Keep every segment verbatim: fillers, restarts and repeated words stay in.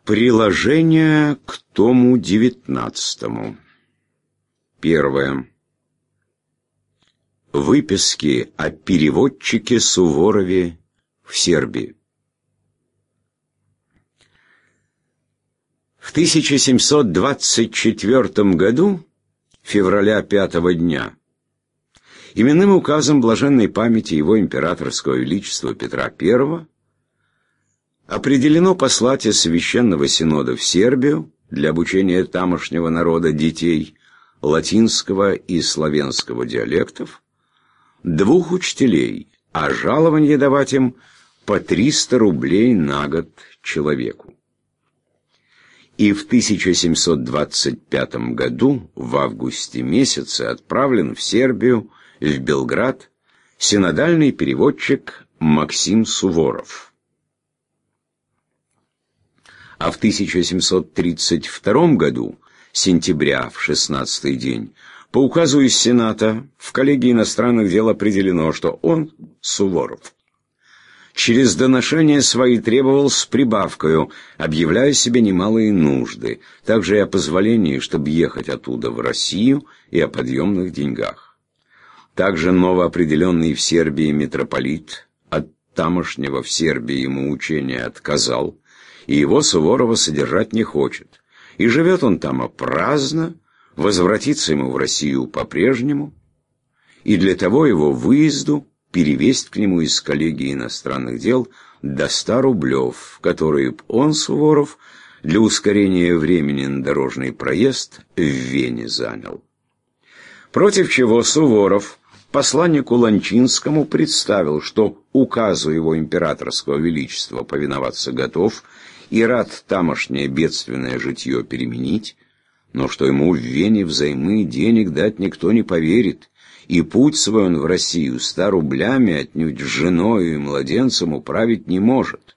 Приложение к тому девятнадцатому. Первое. Выписки о переводчике Суворове в Сербии. В тысяча семьсот двадцать четвёртом году, февраля пятого дня, именным указом блаженной памяти его императорского величества Петра Первого определено послать из Священного Синода в Сербию для обучения тамошнего народа детей латинского и славянского диалектов двух учителей, а жалование давать им по триста рублей на год человеку. И в тысяча семьсот двадцать пятом году, в августе месяце, отправлен в Сербию, в Белград, синодальный переводчик Максим Суворов. А в тысяча семьсот тридцать втором году, сентября, в шестнадцатый день, по указу из Сената в коллегии иностранных дел определено, что он, Суворов, через доношения свои требовал с прибавкою, объявляя себе немалые нужды, также и о позволении, чтобы ехать оттуда в Россию, и о подъемных деньгах. Также новоопределенный в Сербии митрополит от тамошнего в Сербии ему учения отказал, и его Суворова содержать не хочет. И живет он там праздно, возвратиться ему в Россию по-прежнему, и для того его выезду перевесть к нему из коллегии иностранных дел до ста рублев, которые он, Суворов, для ускорения времени на дорожный проезд в Вене занял. Против чего Суворов посланнику Ланчинскому представил, что указу его императорского величества повиноваться готов и рад тамошнее бедственное житье переменить, но что ему в Вене взаймы денег дать никто не поверит, и путь свой он в Россию ста рублями отнюдь с женою и младенцем управить не может.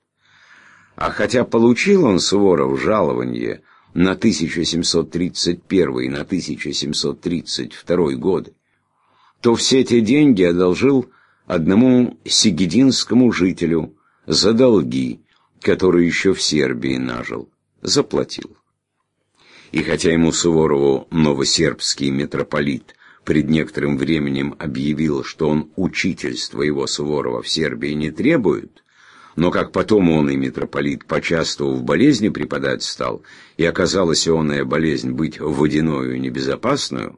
А хотя получил он, Суворов, жалование на тысяча семьсот тридцать первый и на тысяча семьсот тридцать второй годы, то все эти деньги одолжил одному сигединскому жителю за долги, который еще в Сербии нажил, заплатил. И хотя ему, Суворову, новосербский митрополит пред некоторым временем объявил, что он учительство его, Суворова, в Сербии не требует, но как потом он и митрополит почасту в болезни преподать стал, и оказалась ионная болезнь быть водяною и небезопасную,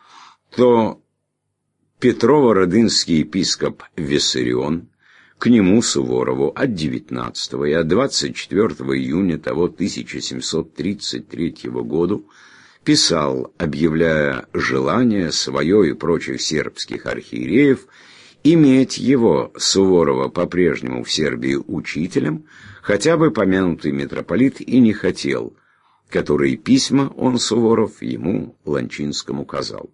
то Петрово-Родынский епископ Виссарион к нему, Суворову, от девятнадцатого и от двадцать четвёртого июня того тысяча семьсот тридцать третьего году писал, объявляя желание свое и прочих сербских архиереев иметь его, Суворова, по-прежнему в Сербии учителем, хотя бы помянутый митрополит и не хотел, которые письма он, Суворов, ему, Ланчинскому, указал.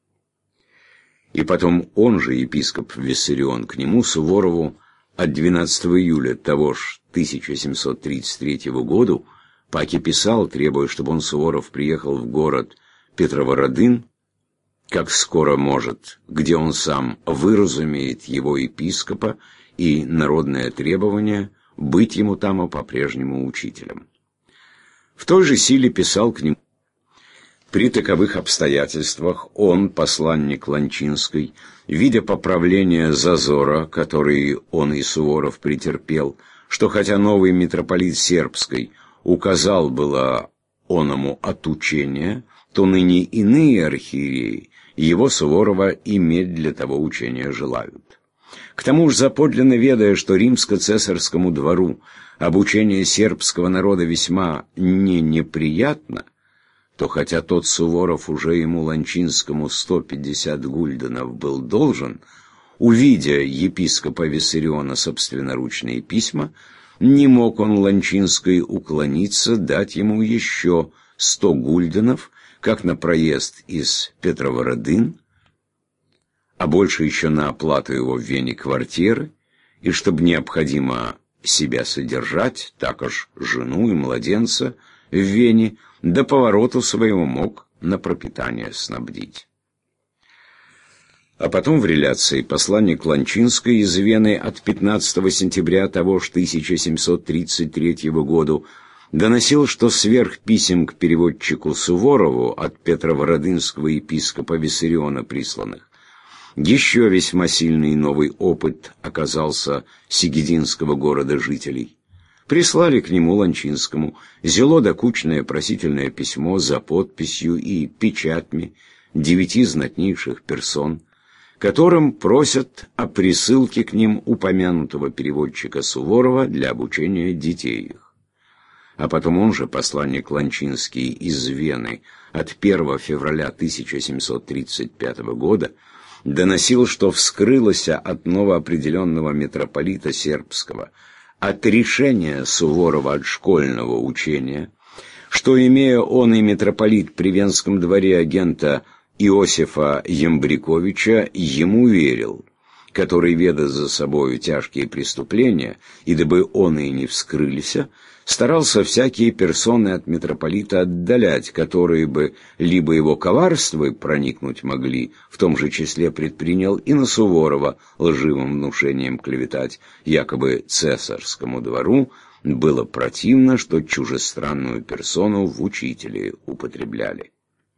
И потом он же, епископ Виссарион, к нему, Суворову, от двенадцатого июля того ж тысяча семьсот тридцать третьего года паки писал, требуя, чтобы он, Суворов, приехал в город Петрово-Родын, как скоро может, где он сам выразумеет его епископа и народное требование быть ему там по-прежнему учителем. В той же силе писал к нему. При таковых обстоятельствах он, посланник Ланчинской, видя поправление зазора, который он и Суворов претерпел, что хотя новый митрополит Сербской указал было оному отучения, то ныне иные архиереи его, Суворова, иметь для того учения желают. К тому же заподлинно ведая, что римско-цесарскому двору обучение сербского народа весьма не неприятно, то хотя тот Суворов уже ему, Ланчинскому, сто пятьдесят гульденов был должен, увидя епископа Виссариона собственноручные письма, не мог он Ланчинской уклониться дать ему еще сто гульденов, как на проезд из Петрова-Родын, а больше еще на оплату его в Вене квартиры, и чтобы необходимо себя содержать, так уж жену и младенца в Вене, до повороту своего мог на пропитание снабдить. А потом в реляции посланник Ланчинской из Вены от пятнадцатого сентября того ж тысяча семьсот тридцать третьего года доносил, что сверх писем к переводчику Суворову от Петровородынского епископа Виссариона присланных, еще весьма сильный новый опыт оказался сигединского города жителей. Прислали к нему Ланчинскому зело докучное просительное письмо за подписью и печатьми девяти знатнейших персон, которым просят о присылке к ним упомянутого переводчика Суворова для обучения детей их. А потом он же, посланник Ланчинский из Вены от первого февраля тысяча семьсот тридцать пятого года, доносил, что вскрылось от новоопределенного митрополита сербского от решения Суворова от школьного учения, что, имея он и митрополит при Венском дворе агента Иосифа Ямбриковича, ему верил, который, веда за собою тяжкие преступления, и дабы он и не вскрылись, старался всякие персоны от митрополита отдалять, которые бы либо его коварство проникнуть могли, в том же числе предпринял и на Суворова лживым внушением клеветать, якобы цесарскому двору было противно, что чужестранную персону в учители употребляли.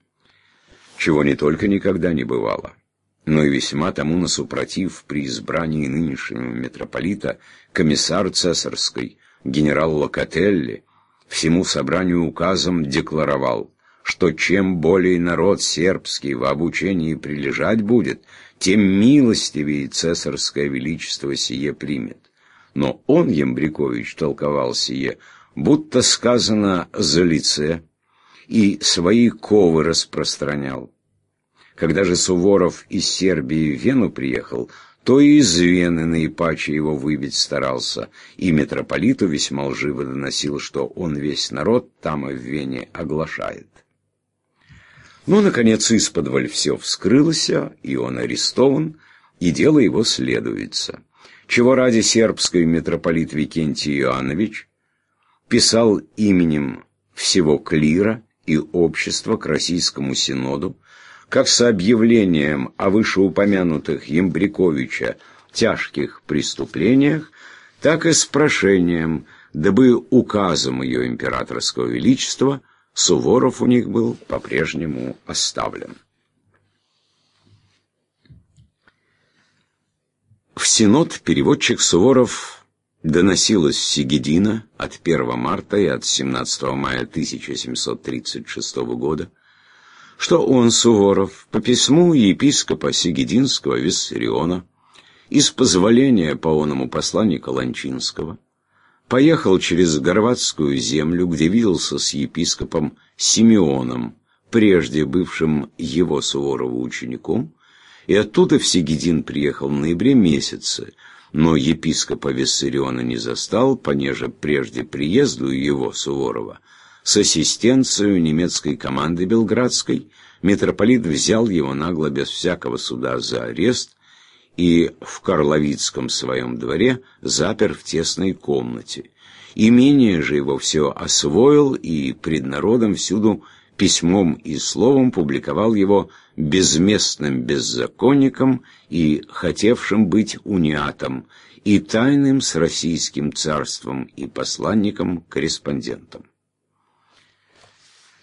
Чего не только никогда не бывало, но и весьма тому насупротив при избрании нынешнего митрополита комиссар цесарской генерал Локотелли всему собранию указом декларовал, что чем более народ сербский в обучении прилежать будет, тем милостивее цесарское величество сие примет. Но он, Ямбрикович, толковал сие, будто сказано за лице, и свои ковы распространял. Когда же Суворов из Сербии в Вену приехал, то и из Вены наипаче его выбить старался, и митрополиту весьма лживо доносил, что он весь народ там и в Вене оглашает. Но, наконец, исподволь все вскрылось, и он арестован, и дело его следуется. Чего ради сербский митрополит Викентий Иоаннович писал именем всего клира и общества к Российскому Синоду, как с объявлением о вышеупомянутых Ямбриковича тяжких преступлениях, так и с прошением, дабы указом ее императорского величества Суворов у них был по-прежнему оставлен. В Синод переводчик Суворов доносил из Сигедина от первого марта и от семнадцатого мая тысяча семьсот тридцать шестого года, что он, Суворов, по письму епископа Сигединского Виссариона, из позволения по оному посланника Ланчинского, поехал через Горватскую землю, где виделся с епископом Симеоном, прежде бывшим его Суворова учеником, и оттуда в Сигедин приехал в ноябре месяце, но епископа Виссариона не застал, понеже прежде приезду его, Суворова, с ассистенцией немецкой команды белградской, митрополит взял его нагло без всякого суда за арест и в Карловицком своем дворе запер в тесной комнате. Имение же его все освоил и пред народом всюду письмом и словом публиковал его безместным беззаконником и хотевшим быть униатом, и тайным с российским царством и посланником-корреспондентом.